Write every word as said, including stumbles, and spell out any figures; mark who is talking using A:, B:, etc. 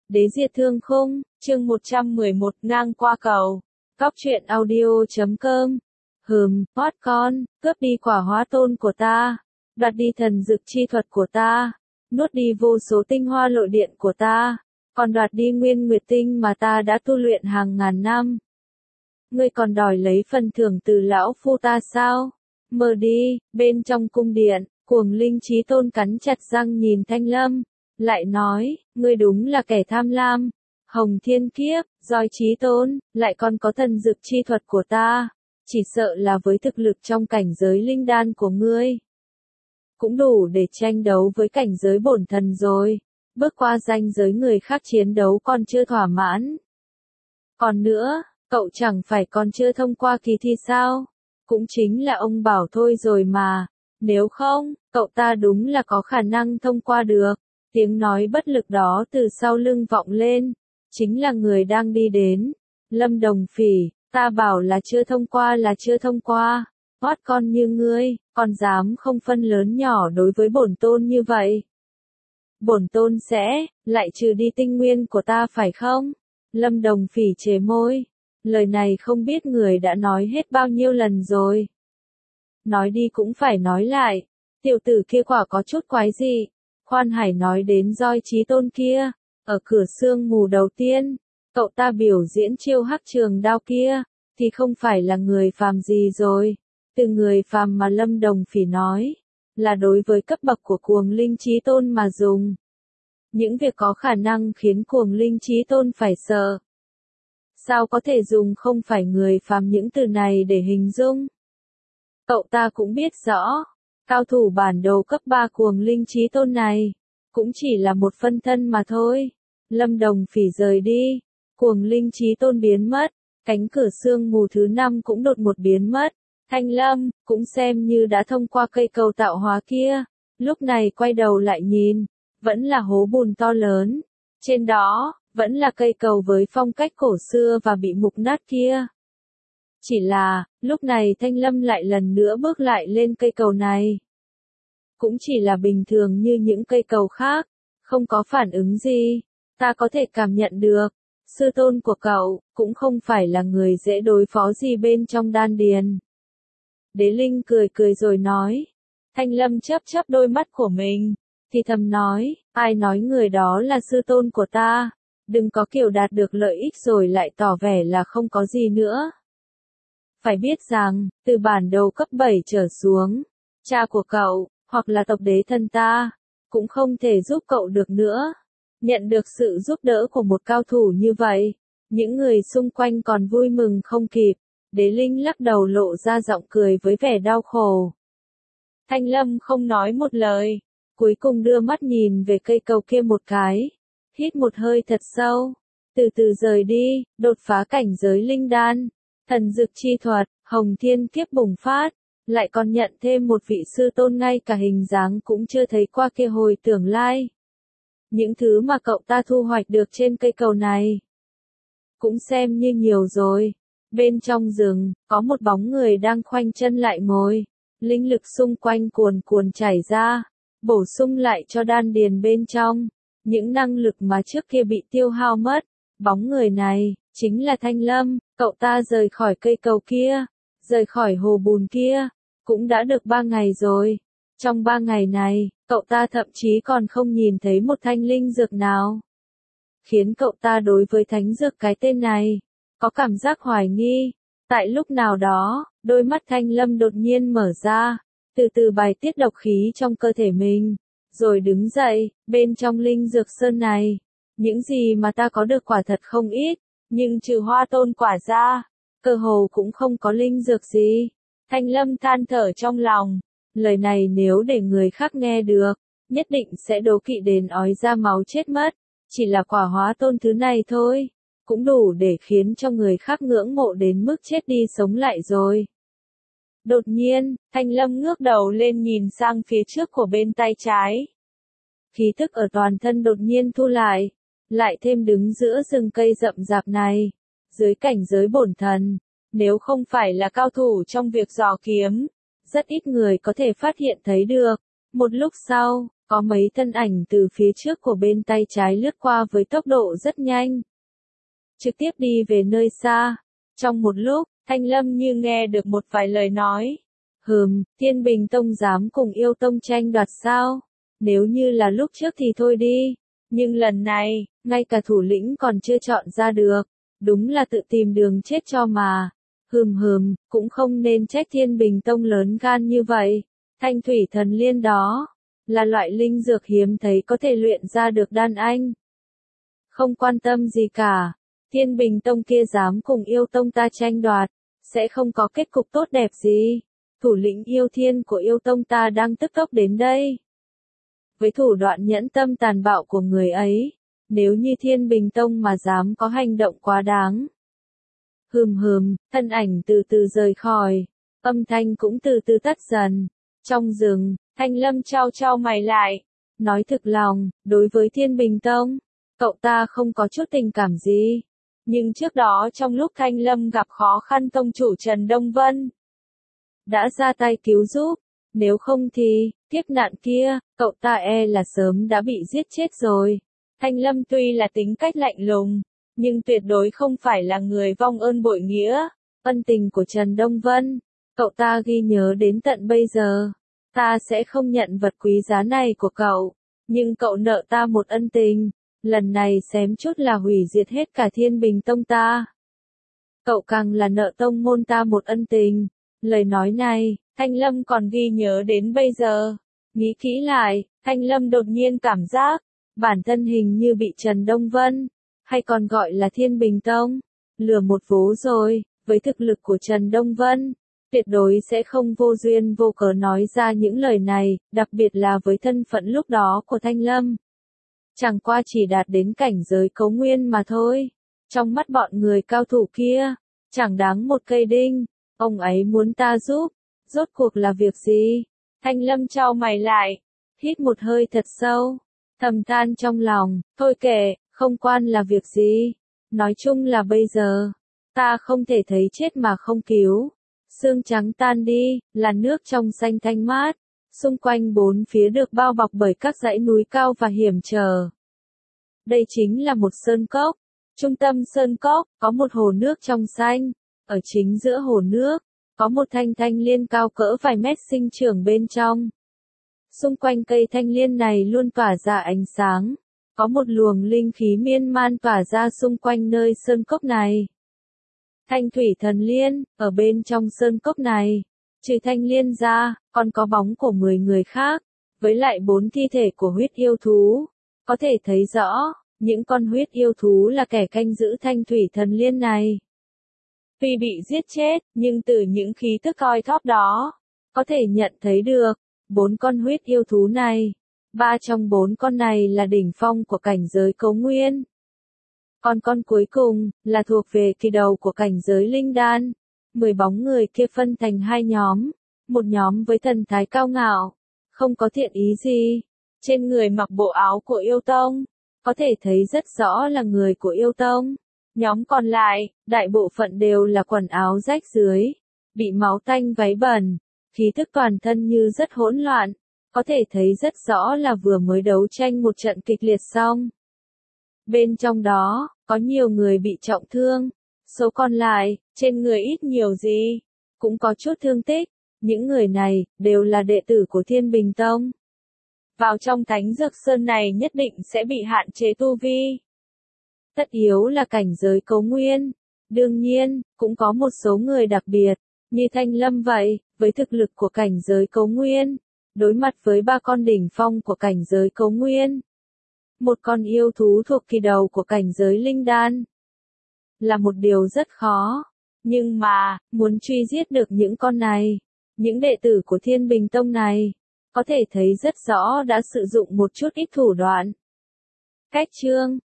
A: Đế diệt thương khung, chương một trăm mười một ngang qua cầu. Cóc truyện audio chấm com. Hừm, hót con, cướp đi quả hóa tôn của ta, đoạt đi thần dược chi thuật của ta, nuốt đi vô số tinh hoa lội điện của ta, còn đoạt đi nguyên nguyệt tinh mà ta đã tu luyện hàng ngàn năm. Ngươi còn đòi lấy phần thưởng từ lão phu ta sao? Mơ đi. Bên trong cung điện, Cuồng Linh Chí Tôn cắn chặt răng nhìn Thanh Lâm, lại nói, ngươi đúng là kẻ tham lam. Hồng Thiên Kiếp, Roi Chí Tôn, lại còn có thần dược chi thuật của ta, chỉ sợ là với thực lực trong cảnh giới linh đan của ngươi, cũng đủ để tranh đấu với cảnh giới bổn thần rồi, bước qua ranh giới người khác chiến đấu còn chưa thỏa mãn. Còn nữa, cậu chẳng phải còn chưa thông qua kỳ thi sao? Cũng chính là ông bảo thôi rồi mà, nếu không, cậu ta đúng là có khả năng thông qua được. Tiếng nói bất lực đó từ sau lưng vọng lên, chính là người đang đi đến. Lâm Đồng Phỉ, ta bảo là chưa thông qua là chưa thông qua, hót con như ngươi, còn dám không phân lớn nhỏ đối với bổn tôn như vậy. Bổn tôn sẽ, lại trừ đi tinh nguyên của ta phải không? Lâm Đồng Phỉ chề môi, lời này không biết người đã nói hết bao nhiêu lần rồi. Nói đi cũng phải nói lại, tiểu tử kia quả có chút quái dị. Khoan Hải nói đến Roi Chí Tôn kia, ở cửa sương mù đầu tiên, cậu ta biểu diễn chiêu hắc trường đao kia, thì không phải là người phàm gì rồi. Từ người phàm mà Lâm Đồng Phỉ nói, là đối với cấp bậc của Cuồng Linh Chí Tôn mà dùng. Những việc có khả năng khiến Cuồng Linh Chí Tôn phải sợ. Sao có thể dùng không phải người phàm những từ này để hình dung? Cậu ta cũng biết rõ, cao thủ bản đồ cấp ba Cuồng Linh Chí Tôn này, cũng chỉ là một phân thân mà thôi. Lâm Đồng Phỉ rời đi, Cuồng Linh Chí Tôn biến mất, cánh cửa sương mù thứ năm cũng đột một biến mất. Thanh Lâm, cũng xem như đã thông qua cây cầu tạo hóa kia, lúc này quay đầu lại nhìn, vẫn là hố bùn to lớn. Trên đó, vẫn là cây cầu với phong cách cổ xưa và bị mục nát kia. Chỉ là, lúc này Thanh Lâm lại lần nữa bước lại lên cây cầu này. Cũng chỉ là bình thường như những cây cầu khác, không có phản ứng gì. Ta có thể cảm nhận được, sư tôn của cậu, cũng không phải là người dễ đối phó gì bên trong đan điền. Đế Linh cười cười rồi nói. Thanh Lâm chớp chớp đôi mắt của mình, thì thầm nói, ai nói người đó là sư tôn của ta, đừng có kiểu đạt được lợi ích rồi lại tỏ vẻ là không có gì nữa. Phải biết rằng, từ bản đồ cấp bảy trở xuống, cha của cậu, hoặc là tộc đế thân ta, cũng không thể giúp cậu được nữa. Nhận được sự giúp đỡ của một cao thủ như vậy, những người xung quanh còn vui mừng không kịp. Đế Linh lắc đầu lộ ra giọng cười với vẻ đau khổ. Thanh Lâm không nói một lời, cuối cùng đưa mắt nhìn về cây cầu kia một cái, hít một hơi thật sâu, từ từ rời đi, đột phá cảnh giới linh đan, thần dược chi thuật, Hồng Thiên Kiếp bùng phát, lại còn nhận thêm một vị sư tôn ngay cả hình dáng cũng chưa thấy qua kia hồi tưởng lai. Những thứ mà cậu ta thu hoạch được trên cây cầu này, cũng xem như nhiều rồi. Bên trong rừng, có một bóng người đang khoanh chân lại ngồi, linh lực xung quanh cuồn cuồn chảy ra, bổ sung lại cho đan điền bên trong, những năng lực mà trước kia bị tiêu hao mất. Bóng người này, chính là Thanh Lâm, cậu ta rời khỏi cây cầu kia, rời khỏi hồ bùn kia, cũng đã được ba ngày rồi. Trong ba ngày này, cậu ta thậm chí còn không nhìn thấy một thanh linh dược nào. Khiến cậu ta đối với thánh dược cái tên này, có cảm giác hoài nghi. Tại lúc nào đó, đôi mắt Thanh Lâm đột nhiên mở ra, từ từ bài tiết độc khí trong cơ thể mình, rồi đứng dậy. Bên trong linh dược sơn này, những gì mà ta có được quả thật không ít, nhưng trừ hoa tôn quả ra, cơ hồ cũng không có linh dược gì. Thanh Lâm than thở trong lòng, lời này nếu để người khác nghe được, nhất định sẽ đố kỵ đến ói ra máu chết mất. Chỉ là quả hóa tôn thứ này thôi, cũng đủ để khiến cho người khác ngưỡng mộ đến mức chết đi sống lại rồi. Đột nhiên, Thanh Lâm ngước đầu lên nhìn sang phía trước của bên tay trái. Khí thức ở toàn thân đột nhiên thu lại, lại thêm đứng giữa rừng cây rậm rạp này, dưới cảnh giới bổn thần, nếu không phải là cao thủ trong việc dò kiếm, rất ít người có thể phát hiện thấy được. Một lúc sau, có mấy thân ảnh từ phía trước của bên tay trái lướt qua với tốc độ rất nhanh. Trực tiếp đi về nơi xa. Trong một lúc, Thanh Lâm như nghe được một vài lời nói. Hừm, Thiên Bình Tông dám cùng Yêu Tông tranh đoạt sao? Nếu như là lúc trước thì thôi đi. Nhưng lần này, ngay cả thủ lĩnh còn chưa chọn ra được. Đúng là tự tìm đường chết cho mà. Hừm hừm, cũng không nên trách Thiên Bình Tông lớn gan như vậy. Thanh thủy thần liên đó, là loại linh dược hiếm thấy có thể luyện ra được đan anh. Không quan tâm gì cả. Thiên Bình Tông kia dám cùng Yêu Tông ta tranh đoạt, sẽ không có kết cục tốt đẹp gì. Thủ lĩnh Yêu Thiên của Yêu Tông ta đang tức tốc đến đây. Với thủ đoạn nhẫn tâm tàn bạo của người ấy, nếu như Thiên Bình Tông mà dám có hành động quá đáng. Hừm hừm, thân ảnh từ từ rời khỏi, âm thanh cũng từ từ tắt dần. Trong rừng, Thanh Lâm trao trao mày lại, nói thực lòng, đối với Thiên Bình Tông, cậu ta không có chút tình cảm gì. Nhưng trước đó trong lúc Thanh Lâm gặp khó khăn tông chủ Trần Đông Vân, đã ra tay cứu giúp, nếu không thì, kiếp nạn kia, cậu ta e là sớm đã bị giết chết rồi. Thanh Lâm tuy là tính cách lạnh lùng, nhưng tuyệt đối không phải là người vong ơn bội nghĩa. Ân tình của Trần Đông Vân, cậu ta ghi nhớ đến tận bây giờ. Ta sẽ không nhận vật quý giá này của cậu, nhưng cậu nợ ta một ân tình, lần này xém chút là hủy diệt hết cả Thiên Bình Tông ta. Cậu càng là nợ tông môn ta một ân tình. Lời nói này, Thanh Lâm còn ghi nhớ đến bây giờ. Nghĩ kỹ lại, Thanh Lâm đột nhiên cảm giác, bản thân hình như bị Trần Đông Vân, hay còn gọi là Thiên Bình Tông, lừa một vố rồi. Với thực lực của Trần Đông Vân, tuyệt đối sẽ không vô duyên vô cớ nói ra những lời này, đặc biệt là với thân phận lúc đó của Thanh Lâm. Chẳng qua chỉ đạt đến cảnh giới cấu nguyên mà thôi. Trong mắt bọn người cao thủ kia, chẳng đáng một cây đinh. Ông ấy muốn ta giúp, rốt cuộc là việc gì? Thanh Lâm chau mày lại, hít một hơi thật sâu, thầm than trong lòng, thôi kệ, không quan là việc gì. Nói chung là bây giờ, ta không thể thấy chết mà không cứu. Sương trắng tan đi, là nước trong xanh thanh mát, xung quanh bốn phía được bao bọc bởi các dãy núi cao và hiểm trở. Đây chính là một sơn cốc. Trung tâm sơn cốc, có một hồ nước trong xanh. Ở chính giữa hồ nước, có một thanh thanh liên cao cỡ vài mét sinh trưởng bên trong. Xung quanh cây thanh liên này luôn tỏa ra ánh sáng. Có một luồng linh khí miên man tỏa ra xung quanh nơi sơn cốc này. Thanh thủy thần liên, ở bên trong sơn cốc này, trừ thanh liên ra, còn có bóng của mười người khác, với lại bốn thi thể của huyết yêu thú. Có thể thấy rõ, những con huyết yêu thú là kẻ canh giữ thanh thủy thần liên này. Tuy bị giết chết, nhưng từ những khí tức coi thóp đó, có thể nhận thấy được, bốn con huyết yêu thú này, ba trong bốn con này là đỉnh phong của cảnh giới cấu nguyên. Còn con cuối cùng, là thuộc về kỳ đầu của cảnh giới linh đan. Mười bóng người kia phân thành hai nhóm, một nhóm với thần thái cao ngạo, không có thiện ý gì, trên người mặc bộ áo của yêu tông, có thể thấy rất rõ là người của yêu tông. Nhóm còn lại, đại bộ phận đều là quần áo rách rưới, bị máu tanh váy bẩn, khí thức toàn thân như rất hỗn loạn, có thể thấy rất rõ là vừa mới đấu tranh một trận kịch liệt xong. Bên trong đó, có nhiều người bị trọng thương, số còn lại, trên người ít nhiều gì, cũng có chút thương tích. Những người này, đều là đệ tử của Thiên Bình Tông. Vào trong Thánh Dược Sơn này nhất định sẽ bị hạn chế tu vi. Tất yếu là cảnh giới cấu nguyên. Đương nhiên, cũng có một số người đặc biệt, như Thanh Lâm vậy, với thực lực của cảnh giới cấu nguyên, đối mặt với ba con đỉnh phong của cảnh giới cấu nguyên. Một con yêu thú thuộc kỳ đầu của cảnh giới linh đan, là một điều rất khó. Nhưng mà, muốn truy giết được những con này, những đệ tử của Thiên Bình Tông này, có thể thấy rất rõ đã sử dụng một chút ít thủ đoạn. Cách chương